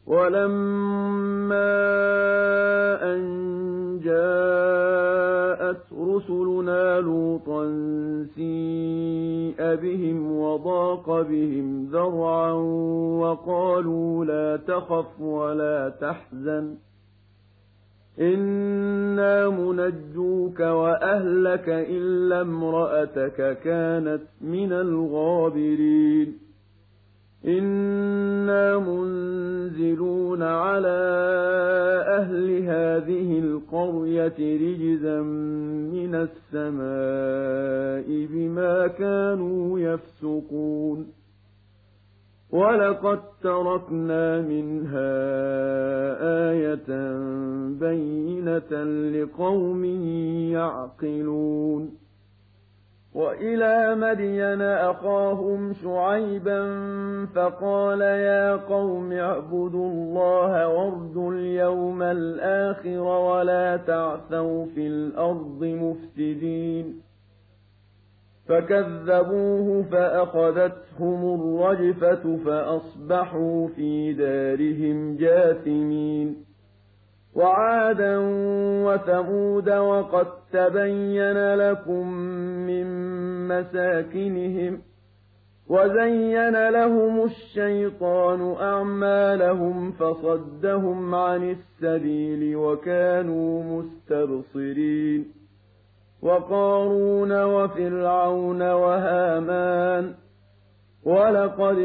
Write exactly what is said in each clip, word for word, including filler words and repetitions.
وَلَمَّا أَن جَاءَتْ رُسُلُنَا لُوطًا سِيءَ بِهِمْ وَضَاقَ بِهِمْ ذَرْعًا وَقَالُوا لَا تَخَفْ وَلَا تَحْزَنْ إِنَّا مُنَجُّوكَ وَأَهْلَكَ إِلَّا امْرَأَتَكَ كَانَتْ مِنَ الْغَابِرِينَ إِنَّا مُنزِلُونَ عَلَىٰ أَهْلِ هَٰذِهِ الْقَرْيَةِ رِجْزًا مِّنَ السَّمَاءِ بِمَا كَانُوا يَفْسُقُونَ وَلَقَد تَّرَكْنَا مِنْهَا آيَةً بَيِّنَةً لِقَوْمٍ يَعْقِلُونَ وَإِلَىٰ مَدْيَنَ أَخَاهُمْ شُعَيْبًا فَقَالَ يَا قَوْمِ اعْبُدُوا اللَّهَ وَارْجُوا الْيَوْمَ الْآخِرَ وَلَا تَعْثَوْا فِي الْأَرْضِ مُفْسِدِينَ فَكَذَّبُوهُ فَأَخَذَتْهُمُ الرَّجْفَةُ فَأَصْبَحُوا فِي دَارِهِمْ جَاثِمِينَ وَعَادًا وَثَمُودَ وَقَد تَّبَيَّنَ لَكُم مِّن مَّسَاكِنِهِمْ وَزَيَّنَ لَهُمُ الشَّيْطَانُ أَعْمَالَهُمْ فَصَدَّهُمْ عَنِ السَّبِيلِ وَكَانُوا مُسْتَبْصِرِينَ وَقَارُونَ وَفِرْعَوْنَ وَهَامَانَ وَلَقَدْ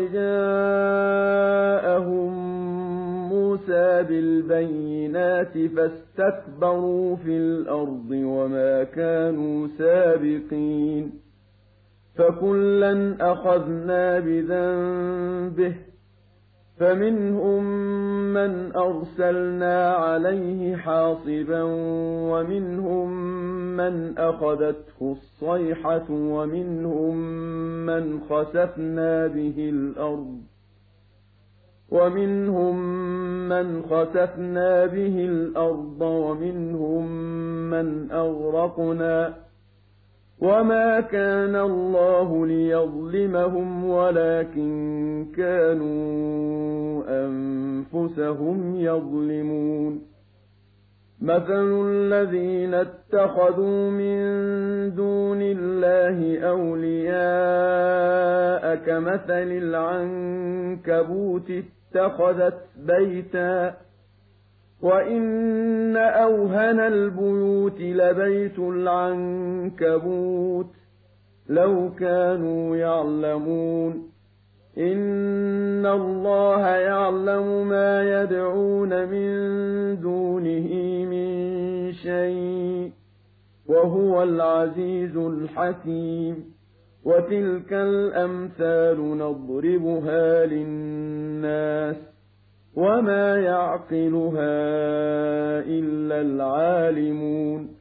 جَاءَهُم مُوسَىٰ بِالْبَيِّنَاتِ فَاسْتَكْبَرُوا فِي الْأَرْضِ وَمَا كَانُوا سَابِقِينَ فَكُلًّا أَخَذْنَا بِذَنبِهِ فَمِنْهُم مَّنْ أَرْسَلْنَا عَلَيْهِ حَاصِبًا وَمِنْهُم مَّنْ أَخَذَتْهُ الصَّيْحَةُ وَمِنْهُم مَّنْ خَسَفْنَا بِهِ الْأَرْضَ وَمِنْهُم مَّنْ خَسَفْنَا بِهِ الْأَرْضَ وَمِنْهُم مَّنْ أَغْرَقْنَا وَمَا كَانَ اللَّهُ لِيَظْلِمَهُمْ وَلَٰكِن كَانُوا أَنفُسَهُمْ يَظْلِمُونَ مَثَلُ الَّذِينَ اتَّخَذُوا مِن دُونِ اللَّهِ أَوْلِيَاءَ كَمَثَلِ الْعَنكَبُوتِ اتَّخَذَتْ بَيْتًا وَإِنَّ أَوْهَنَ الْبُيُوتِ لَبَيْتُ الْعَنكَبُوتِ لَوْ كَانُوا يَعْلَمُونَ إِنَّ اللَّهَ يَعْلَمُ مَا يَدْعُونَ مِن دُونِهِ مِن شَيْءٍ وَهُوَ الْعَزِيزُ الْحَكِيمُ وَتِلْكَ الْأَمْثَالُ نَضْرِبُهَا لِلنَّاسِ وَمَا يَعْقِلُهَا إِلَّا الْعَالِمُونَ